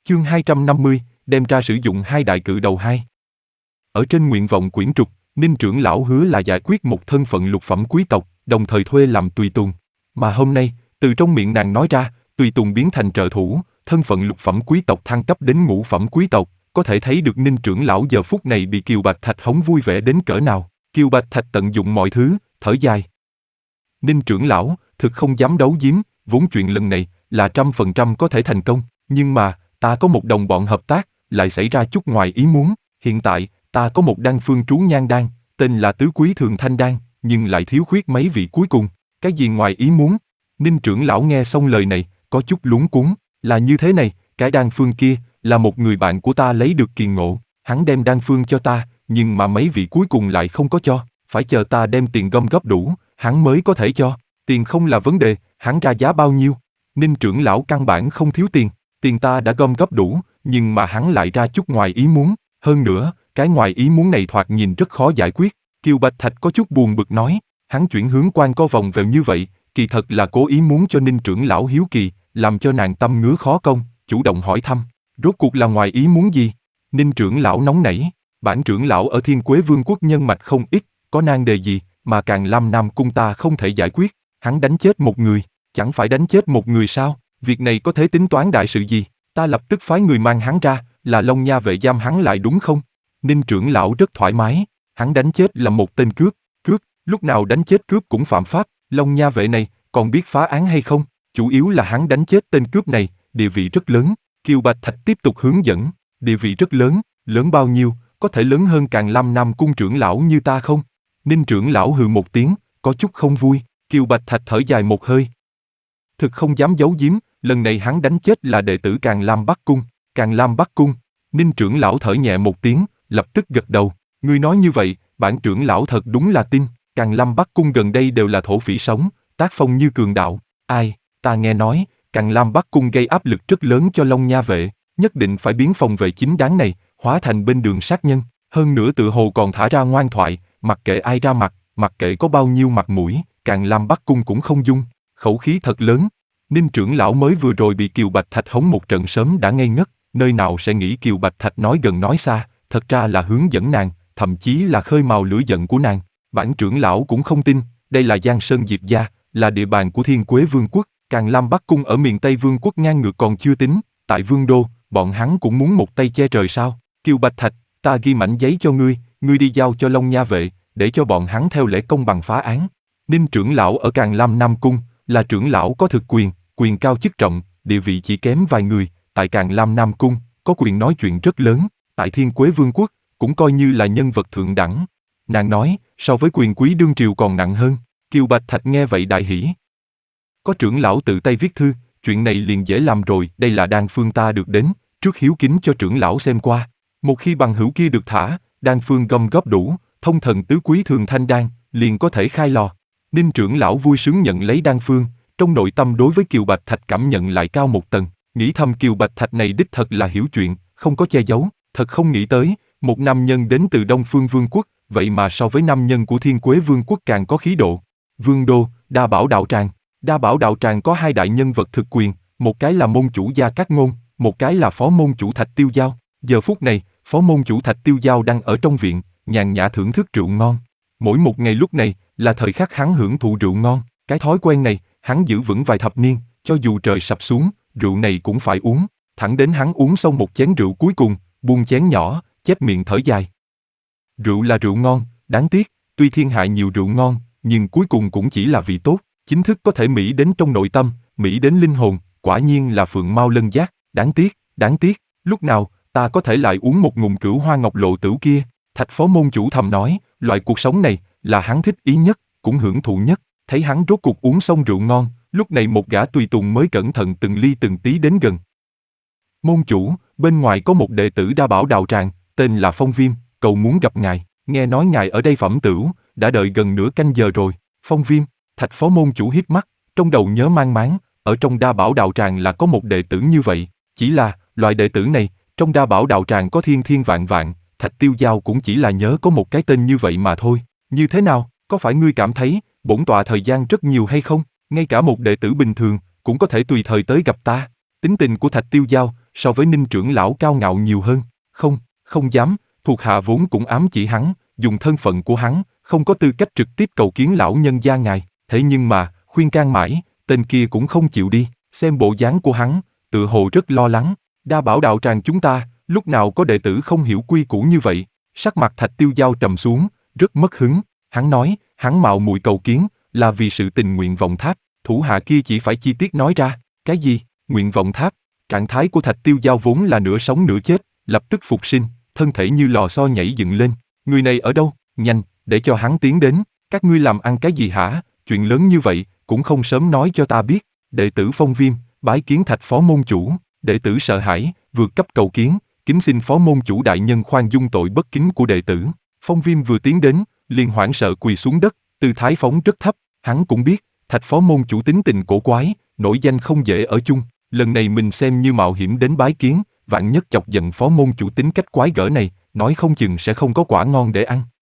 Chương 250, đem ra sử dụng hai đại cự đầu hai. Ở trên nguyện vọng quyển trục, Ninh trưởng lão hứa là giải quyết một thân phận lục phẩm quý tộc, đồng thời thuê làm tùy tùng. Mà hôm nay, từ trong miệng nàng nói ra, tùy tùng biến thành trợ thủ, thân phận lục phẩm quý tộc thăng cấp đến ngũ phẩm quý tộc, có thể thấy được Ninh trưởng lão giờ phút này bị Kiều Bạch Thạch hống vui vẻ đến cỡ nào. Kiều Bạch Thạch tận dụng mọi thứ, thở dài. Ninh trưởng lão, thực không dám đấu giếm, vốn chuyện lần này là 100% có thể thành công, nhưng mà ta có một đồng bọn hợp tác, lại xảy ra chút ngoài ý muốn. Hiện tại, ta có một đan phương trú nhan đan, tên là tứ quý thường thanh đan, nhưng lại thiếu khuyết mấy vị cuối cùng. Cái gì ngoài ý muốn? Ninh trưởng lão nghe xong lời này, có chút luống cuống. Là như thế này, cái đan phương kia, là một người bạn của ta lấy được kỳ ngộ. Hắn đem đan phương cho ta, nhưng mà mấy vị cuối cùng lại không có cho. Phải chờ ta đem tiền gom góp đủ, hắn mới có thể cho. Tiền không là vấn đề, hắn ra giá bao nhiêu? Ninh trưởng lão căn bản không thiếu tiền. Tiền ta đã gom góp đủ, nhưng mà hắn lại ra chút ngoài ý muốn. Hơn nữa, cái ngoài ý muốn này thoạt nhìn rất khó giải quyết. Kiều Bạch Thạch có chút buồn bực nói, hắn chuyển hướng quan co vòng vèo như vậy, kỳ thật là cố ý muốn cho Ninh trưởng lão hiếu kỳ, làm cho nàng tâm ngứa khó công, chủ động hỏi thăm. Rốt cuộc là ngoài ý muốn gì? Ninh trưởng lão nóng nảy, bản trưởng lão ở Thiên Quế Vương quốc nhân mạch không ít, có nan đề gì mà Càn Lam Nam cung ta không thể giải quyết? Hắn đánh chết một người, chẳng phải đánh chết một người sao? Việc này có thể tính toán đại sự gì? Ta lập tức phái người mang hắn ra, là Long Nha vệ giam hắn lại đúng không? Ninh trưởng lão rất thoải mái, hắn đánh chết là một tên cướp, lúc nào đánh chết cướp cũng phạm pháp, Long Nha vệ này còn biết phá án hay không? Chủ yếu là hắn đánh chết tên cướp này, địa vị rất lớn. Kiều Bạch Thạch tiếp tục hướng dẫn, địa vị rất lớn, lớn bao nhiêu, có thể lớn hơn Càn Lam Nam cung trưởng lão như ta không? Ninh trưởng lão hừ một tiếng, có chút không vui. Kiều Bạch Thạch thở dài một hơi. Thực không dám giấu giếm, lần này hắn đánh chết là đệ tử Càn Lam Bắc Cung. Càn Lam Bắc Cung. Ninh trưởng lão thở nhẹ một tiếng, lập tức gật đầu. Ngươi nói như vậy, bản trưởng lão thật đúng là tin. Càn Lam Bắc Cung gần đây đều là thổ phỉ sống, tác phong như cường đạo. Ai, ta nghe nói, Càn Lam Bắc Cung gây áp lực rất lớn cho Long Nha vệ, nhất định phải biến phòng vệ chính đáng này hóa thành bên đường sát nhân. Hơn nữa tự hồ còn thả ra ngoan thoại, mặc kệ ai ra mặt, mặc kệ có bao nhiêu mặt mũi, Càn Lam Bắc Cung cũng không dung. Khẩu khí thật lớn. Ninh trưởng lão mới vừa rồi bị Kiều Bạch Thạch hống một trận sớm đã ngây ngất, nơi nào sẽ nghĩ Kiều Bạch Thạch nói gần nói xa, thật ra là hướng dẫn nàng, thậm chí là khơi mào lửa giận của nàng. Bản trưởng lão cũng không tin, đây là Giang Sơn Diệp gia, là địa bàn của Thiên Quế Vương quốc, Càn Lam Bắc Cung ở miền Tây Vương quốc ngang ngược còn chưa tính, tại Vương đô, bọn hắn cũng muốn một tay che trời sao? Kiều Bạch Thạch, ta ghi mảnh giấy cho ngươi đi giao cho Long Nha vệ, để cho bọn hắn theo lẽ công bằng phá án. Ninh trưởng lão ở Càn Lam Nam cung, là trưởng lão có thực quyền, quyền cao chức trọng, địa vị chỉ kém vài người, tại Càn Lam Nam cung, có quyền nói chuyện rất lớn, tại Thiên Quế Vương quốc, cũng coi như là nhân vật thượng đẳng. Nàng nói, so với quyền quý đương triều còn nặng hơn. Kiều Bạch Thạch nghe vậy đại hỉ. Có trưởng lão tự tay viết thư, chuyện này liền dễ làm rồi, đây là đan phương ta được đến, trước hiếu kính cho trưởng lão xem qua. Một khi bằng hữu kia được thả, đan phương gom góp đủ, thông thần tứ quý thường thanh đan, liền có thể khai lò. Ninh trưởng lão vui sướng nhận lấy đan phương, trong nội tâm đối với Kiều Bạch Thạch cảm nhận lại cao một tầng, nghĩ thầm Kiều Bạch Thạch này đích thật là hiểu chuyện, không có che giấu, thật không nghĩ tới, một nam nhân đến từ Đông Phương Vương quốc, vậy mà so với nam nhân của Thiên Quế Vương quốc càng có khí độ. Vương đô, Đa Bảo đạo tràng. Đa Bảo đạo tràng có hai đại nhân vật thực quyền, một cái là môn chủ Gia Cát Ngôn, một cái là phó môn chủ Thạch Tiêu Giao. Giờ phút này, phó môn chủ Thạch Tiêu Giao đang ở trong viện, nhàn nhã thưởng thức rượu ngon. Mỗi một ngày lúc này là thời khắc hắn hưởng thụ rượu ngon, cái thói quen này hắn giữ vững vài thập niên, cho dù trời sập xuống, rượu này cũng phải uống. Thẳng đến hắn uống xong một chén rượu cuối cùng, buông chén nhỏ, chép miệng thở dài. Rượu là rượu ngon, đáng tiếc, tuy thiên hạ nhiều rượu ngon, nhưng cuối cùng cũng chỉ là vị tốt, chính thức có thể mỹ đến trong nội tâm, mỹ đến linh hồn, quả nhiên là phượng mao lân giác, đáng tiếc, lúc nào ta có thể lại uống một ngụm Cửu Hoa Ngọc Lộ Tửu kia? Thạch phó môn chủ thầm nói, loại cuộc sống này là hắn thích ý nhất, cũng hưởng thụ nhất. Thấy hắn rốt cuộc uống xong rượu ngon, lúc này một gã tùy tùng mới cẩn thận từng ly từng tí đến gần. Môn chủ, bên ngoài có một đệ tử Đa Bảo đạo tràng, tên là Phong Viêm, cầu muốn gặp ngài. Nghe nói ngài ở đây phẩm tửu, đã đợi gần nửa canh giờ rồi. Phong Viêm, Thạch phó môn chủ híp mắt, trong đầu nhớ mang máng, ở trong Đa Bảo đạo tràng là có một đệ tử như vậy, chỉ là loại đệ tử này, trong Đa Bảo đạo tràng có thiên thiên vạn vạn, Thạch Tiêu Giao cũng chỉ là nhớ có một cái tên như vậy mà thôi. Như thế nào, có phải ngươi cảm thấy bổn tọa thời gian rất nhiều hay không? Ngay cả một đệ tử bình thường cũng có thể tùy thời tới gặp ta. Tính tình của Thạch Tiêu Giao so với Ninh trưởng lão cao ngạo nhiều hơn. Không, không dám, thuộc hạ vốn cũng ám chỉ hắn, dùng thân phận của hắn, không có tư cách trực tiếp cầu kiến lão nhân gia ngài, thế nhưng mà, khuyên can mãi, tên kia cũng không chịu đi, xem bộ dáng của hắn, tự hồ rất lo lắng. Đa bảo đạo tràng chúng ta, lúc nào có đệ tử không hiểu quy củ như vậy. Sắc mặt Thạch Tiêu Giao trầm xuống, rất mất hứng. Hắn nói, hắn mạo muội cầu kiến, là vì sự tình nguyện vọng tháp. Thủ hạ kia chỉ phải chi tiết nói ra. Cái gì? Nguyện vọng tháp? Trạng thái của Thạch Tiêu Giao vốn là nửa sống nửa chết, lập tức phục sinh, thân thể như lò xo nhảy dựng lên. Người này ở đâu? Nhanh, để cho hắn tiến đến. Các ngươi làm ăn cái gì hả? Chuyện lớn như vậy, cũng không sớm nói cho ta biết. Đệ tử Phong Viêm, bái kiến Thạch phó môn chủ. Đệ tử sợ hãi, vượt cấp cầu kiến, kính xin phó môn chủ đại nhân khoan dung tội bất kính của đệ tử. Phong Viêm vừa tiến đến, liền hoảng sợ quỳ xuống đất, tư thái phóng rất thấp. Hắn cũng biết, Thạch phó môn chủ tính tình cổ quái, nổi danh không dễ ở chung. Lần này mình xem như mạo hiểm đến bái kiến, vạn nhất chọc giận phó môn chủ tính cách quái gở này, nói không chừng sẽ không có quả ngon để ăn.